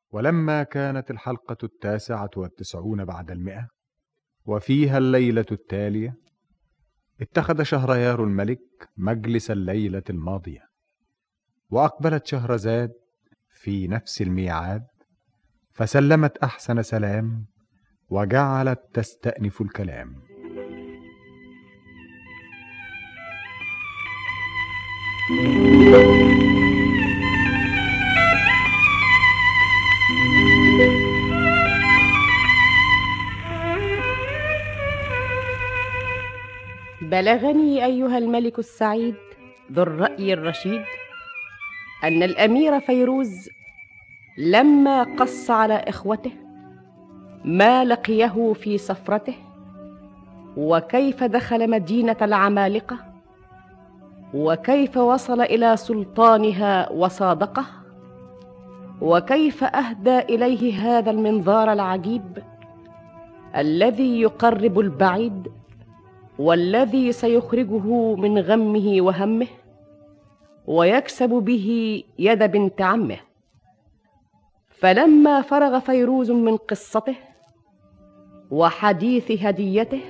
ولما كانت الحلقة 99 بعد 100 وفيها الليلة التالية، اتخذ شهريار الملك مجلس الليلة الماضية، وأقبلت شهرزاد في نفس الميعاد، فسلمت أحسن سلام وجعلت تستأنف الكلام. بلغني أيها الملك السعيد ذو الرأي الرشيد أن الأمير فيروز لما قص على إخوته ما لقيه في سفرته، وكيف دخل مدينة العمالقة، وكيف وصل إلى سلطانها وصادقه، وكيف أهدى إليه هذا المنظار العجيب الذي يقرب البعيد والذي سيخرجه من غمه وهمه ويكسب به يد بنت عمه. فلما فرغ فيروز من قصته وحديث هديته،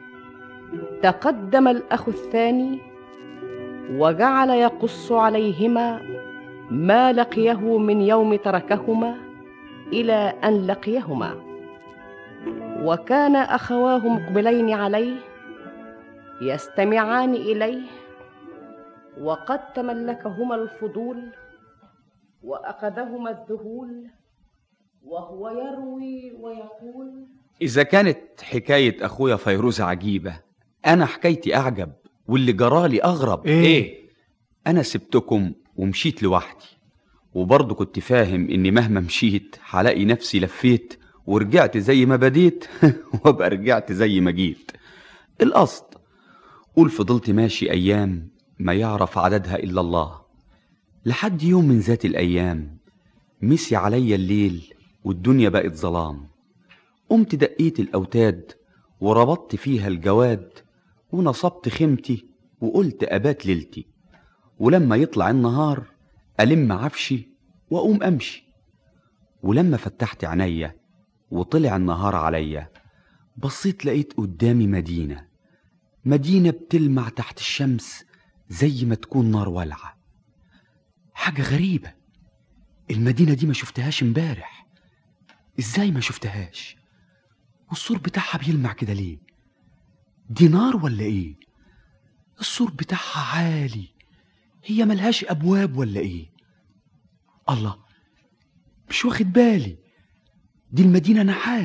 تقدم الأخ الثاني وجعل يقص عليهما ما لقيه من يوم تركهما إلى أن لقيهما. وكان أخواه مقبلين عليه يستمعان إليه، وقد تملكهما الفضول وأخذهما الذهول، وهو يروي ويقول: إذا كانت حكاية أخويا فيروز عجيبة، أنا حكايتي أعجب، واللي جرالي أغرب. إيه؟ أنا سبتكم ومشيت لوحدي، وبرضه كنت فاهم إني مهما مشيت هلاقي نفسي لفيت ورجعت زي ما بديت وابقى رجعت زي ما جيت. القصد قول فضلت ماشي أيام ما يعرف عددها إلا الله، لحد يوم من ذات الأيام مسي عليا الليل والدنيا بقت ظلام. قمت دقيت الأوتاد وربطت فيها الجواد، ونصبت خيمتي وقلت أبات ليلتي، ولما يطلع النهار ألم عفشي وأقوم أمشي. ولما فتحت عينيا وطلع النهار عليا، بصيت لقيت قدامي مدينة بتلمع تحت الشمس زي ما تكون نار والعة. حاجة غريبة، المدينة دي ما شفتهاش امبارح. ازاي ما شفتهاش؟ والسور بتاعها بيلمع كده ليه؟ دي نار ولا ايه؟ السور بتاعها عالي، هي ملهاش ابواب ولا ايه؟ الله، مش واخد بالي، دي المدينة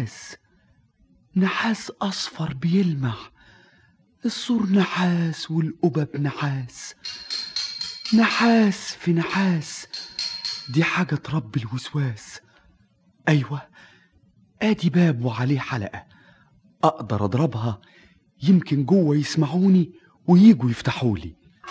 نحاس اصفر بيلمع، السور نحاس والقبب نحاس في نحاس. دي حاجة تربي الوسواس. أيوة، آدي باب وعليه حلقة، أقدر أضربها يمكن جوه يسمعوني وييجوا يفتحولي.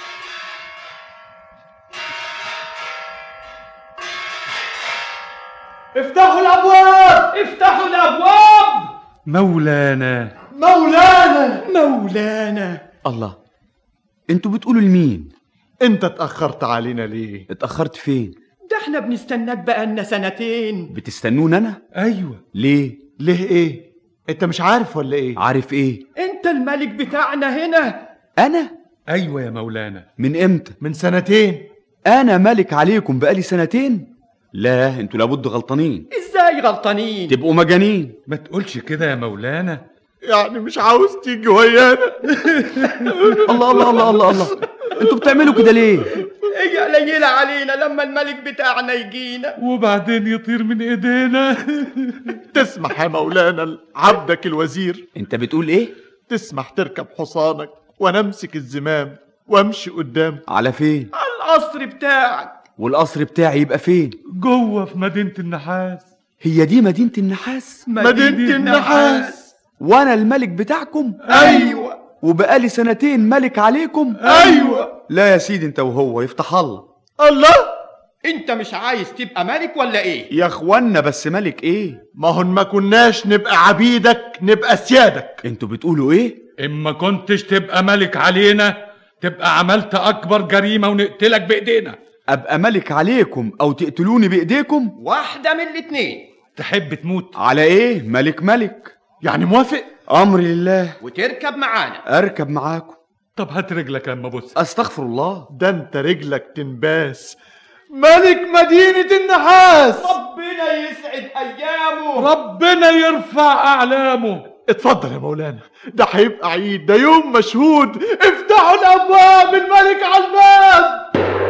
افتحوا الأبواب، افتحوا الأبواب. مولانا مولانا مولانا. الله، انتوا بتقولوا لمين؟ انت اتأخرت علينا ليه؟ اتأخرت فين؟ ده احنا بنستناك بقالنا 2 سنين. بتستنون انا؟ ايوه. ليه ايه؟ انت مش عارف ولا ايه؟ عارف ايه؟ انت الملك بتاعنا هنا. انا؟ ايوه يا مولانا. من امتى؟ من 2 سنين. انا ملك عليكم بقالي 2 سنين؟ لا، انتوا لابد غلطانين. ازاي غلطانين؟ تبقوا مجانين. ما تقولش كده يا مولانا. يعني مش عاوز تيجي ويانا؟ الله الله الله الله الله، انتوا بتعملوا كده ليه؟ هي قليلة علينا لما الملك بتاعنا يجينا وبعدين يطير من ايدينا. تسمح يا مولانا عبدك الوزير؟ انت بتقول ايه؟ تسمح تركب حصانك وانا امسك الزمام وامشي قدام؟ على فين؟ على القصر بتاعك. والقصر بتاعي يبقى فين؟ جوه في مدينة النحاس. هي دي مدينة النحاس؟ مدينة النحاس. وانا الملك بتاعكم؟ ايوه. وبقالي 2 سنين ملك عليكم؟ ايوه. لا يا سيدي، انت وهو يفتح الله. الله، انت مش عايز تبقى ملك ولا ايه؟ يا اخوانا بس ملك ايه؟ ما هن ما كناش نبقى عبيدك، نبقى سيادك. انتوا بتقولوا ايه؟ اما كنتش تبقى ملك علينا تبقى عملت اكبر جريمة ونقتلك بايدينا. ابقى ملك عليكم او تقتلوني بايديكم؟ واحدة من الاتنين. تحب تموت؟ على ايه؟ ملك. يعني موافق؟ امري لله. وتركب معانا. اركب معاكم. طب هات رجلك اما بص. استغفر الله. ده انت رجلك تنباس، ملك مدينة النحاس. ربنا يسعد ايامه. ربنا يرفع اعلامه. اتفضل يا مولانا، ده هيبقى عيد، ده يوم مشهود. افتحوا الابواب، الملك على الباب.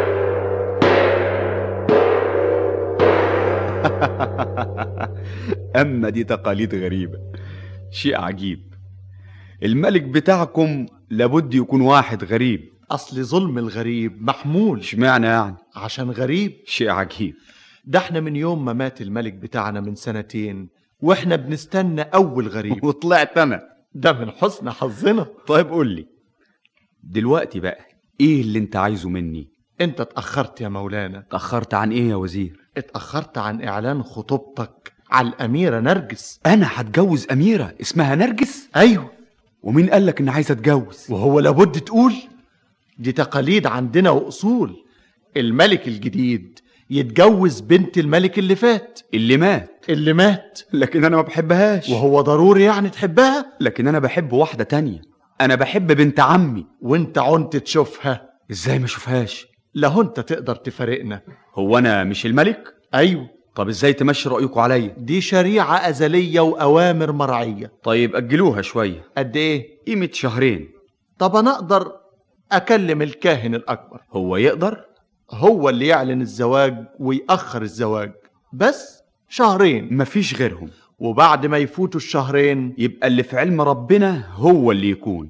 اما دي تقاليد غريبة، شيء عجيب. الملك بتاعكم لابد يكون واحد غريب. اصل ظلم الغريب محمول. اشمعنى يعني؟ عشان غريب. شيء عجيب. ده احنا من يوم ما مات الملك بتاعنا من 2 سنين واحنا بنستنى اول غريب. وطلعت انا. ده من حسن حظنا. طيب قول لي دلوقتي بقى، ايه اللي انت عايزه مني؟ انت اتأخرت يا مولانا. اتأخرت عن ايه يا وزير؟ اتأخرت عن اعلان خطوبتك على الاميرة نرجس. انا هتجوز اميرة اسمها نرجس؟ ايوه. ومين قالك ان عايز اتجوز؟ وهو لابد تقول؟ دي تقاليد عندنا واصول. الملك الجديد يتجوز بنت الملك اللي فات. اللي مات. لكن انا ما بحبهاش. وهو ضروري يعني تحبها؟ لكن انا بحب واحدة تانية. انا بحب بنت عمي. وانت عنت تشوفها؟ ازاي ما اشوفهاش؟ لهو انت تقدر تفارقنا؟ هو انا مش الملك؟ ايوه. طب ازاي تمشي رأيكم عليا؟ دي شريعة أزلية وأوامر مرعية. طيب أجلوها شوية. قد ايه؟ قيمة 2 شهر. طب انا اقدر اكلم الكاهن الاكبر. هو يقدر؟ هو اللي يعلن الزواج ويأخر الزواج، بس 2 شهر مفيش غيرهم. وبعد ما يفوتوا 2 شهر يبقى اللي في علم ربنا هو اللي يكون.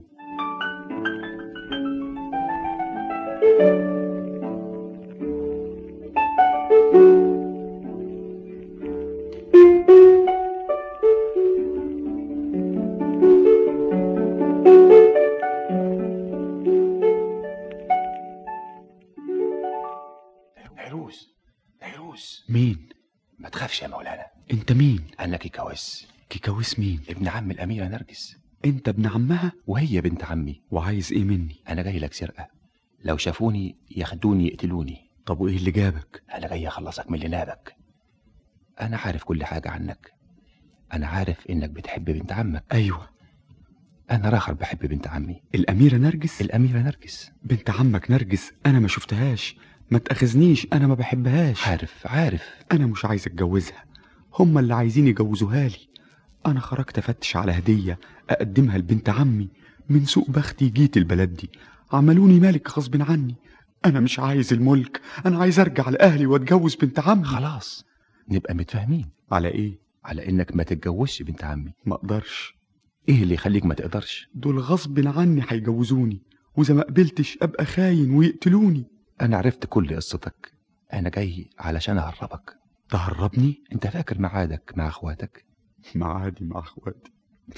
نيروز. مين؟ ما تخافش يا مولانا. انت مين؟ انا كيكاوس. كيكاوس مين؟ ابن عم الاميرة نرجس. انت ابن عمها؟ وهي بنت عمي. وعايز ايه مني؟ انا جاي لك سرقة، لو شافوني ياخدوني يقتلوني. طب وايه اللي جابك؟ انا جاي اخلصك من اللي نابك. انا عارف كل حاجة عنك. انا عارف انك بتحب بنت عمك. ايوه. انا راخر بحب بنت عمي الاميرة نرجس. الاميرة نرجس بنت عمك نرجس انا ما شفتهاش، ما تاخذنيش، انا ما بحبهاش. عارف انا مش عايز اتجوزها، هما اللي عايزين يجوزوها لي. انا خرجت افتش على هدية اقدمها لبنت عمي، من سوء بختي جيت البلد دي، عملوني ملك غصب عني. انا مش عايز الملك، انا عايز ارجع لاهلي واتجوز بنت عمي. خلاص نبقى متفاهمين. على ايه؟ على انك ما تتجوزش بنت عمي. ما اقدرش. ايه اللي يخليك ما تقدرش؟ دول غصب عني هيجوزوني، واذا ما قبلتش ابقى خاين ويقتلوني. انا عرفت كل قصتك، انا جاي علشان اهربك. تهربني؟ انت فاكر ميعادك مع اخواتك؟ معادي مع اخواتي؟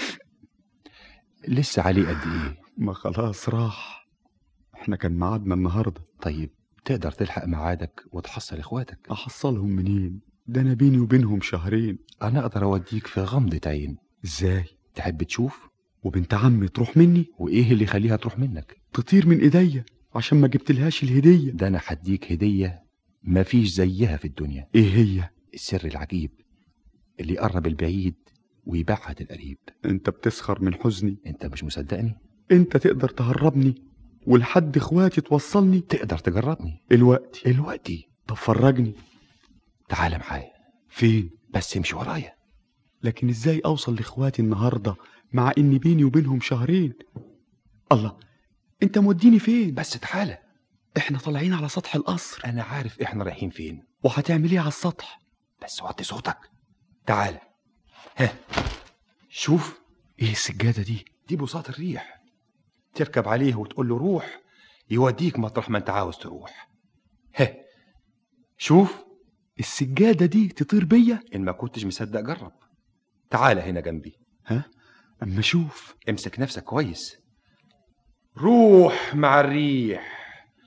لسه عليه قد ايه؟ ما خلاص راح، احنا كان ميعادنا النهارده. طيب تقدر تلحق ميعادك وتحصل اخواتك؟ احصلهم منين؟ ده انا بيني وبينهم 2 شهر. انا اقدر اوديك في غمضة عين. ازاي؟ تحب تشوف؟ وبنت عمي تروح مني؟ وايه اللي يخليها تروح منك؟ تطير من ايديا عشان ما جبتلهاش الهدية. ده انا هديك هدية مفيش زيها في الدنيا. ايه هي؟ السر العجيب اللي يقرب البعيد ويبعد القريب. انت بتسخر من حزني؟ انت مش مصدقني؟ انت تقدر تهربني ولحد اخواتي توصلني؟ تقدر تجربني الوقتي. طب فرجني. تعال معايا. فين؟ بس امشي ورايا. لكن ازاي اوصل لاخواتي النهارده مع ان بيني وبينهم 2 شهر؟ الله، انت موديني فين؟ بس تعالى. احنا طالعين على سطح القصر. انا عارف احنا رايحين فين. وهتعمل ايه على السطح؟ بس وطي صوتك. تعالى. ها، شوف. ايه السجادة دي؟ دي بساط الريح، تركب عليه وتقول له روح يوديك مطرح ما انت عاوز تروح. ها، شوف. السجادة دي تطير بيا؟ ان ما كنتش مصدق جرب. تعالى هنا جنبي. ها، اما شوف. امسك نفسك كويس. روح مع الريح،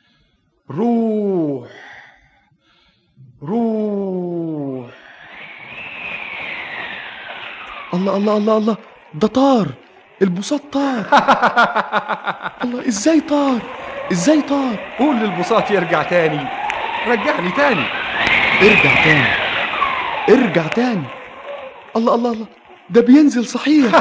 روح. الله الله الله الله، ده طار، البساط طار. الله، ازاي طار؟ قول للبساط يرجع تاني. رجعني تاني. ارجع تاني، ارجع تاني. الله الله الله، ده بينزل صحيح.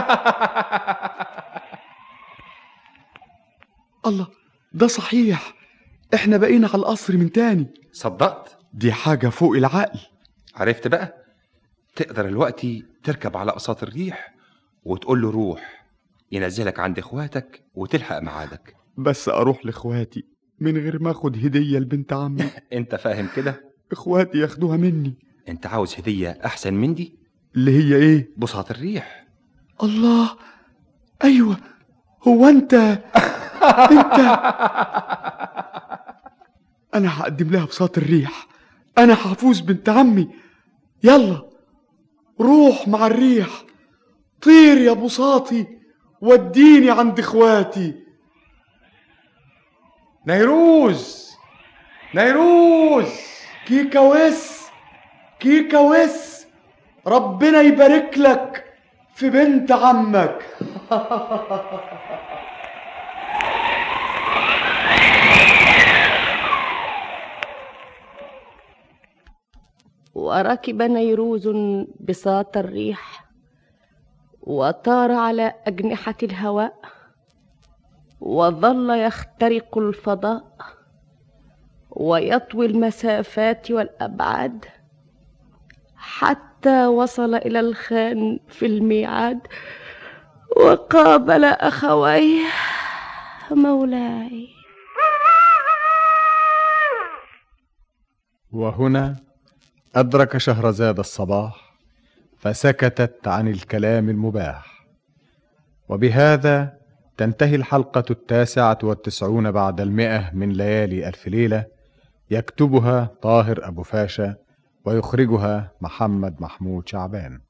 الله، ده صحيح، احنا بقينا على القصر من تاني. صدقت؟ دي حاجة فوق العقل. عرفت بقى؟ تقدر دلوقتي تركب على قصات الريح وتقول له روح ينزلك عند اخواتك وتلحق ميعادك. بس اروح لاخواتي من غير ما اخد هدية لبنت عمي؟ انت فاهم كده؟ اخواتي ياخدوها مني. انت عاوز هدية احسن من دي؟ اللي هي ايه؟ بساط الريح. الله، ايوه، هو انت انا هقدم لها بساط الريح. انا هفوز بنت عمي. يلا روح مع الريح، طير يا بساطي وديني عند اخواتي. نيروز، نيروز، كيكا وس، كيكا وس، ربنا يبارك لك في بنت عمك. وركب نيروز بساط الريح وطار على أجنحة الهواء وظل يخترق الفضاء ويطوي المسافات والأبعاد حتى وصل إلى الخان في الميعاد وقابل أخويه مولاي. وهنا أدرك شهرزاد الصباح فسكتت عن الكلام المباح. وبهذا تنتهي الحلقة 99 بعد 100 من ليالي ألف ليلة، يكتبها طاهر أبو فاشا ويخرجها محمد محمود شعبان.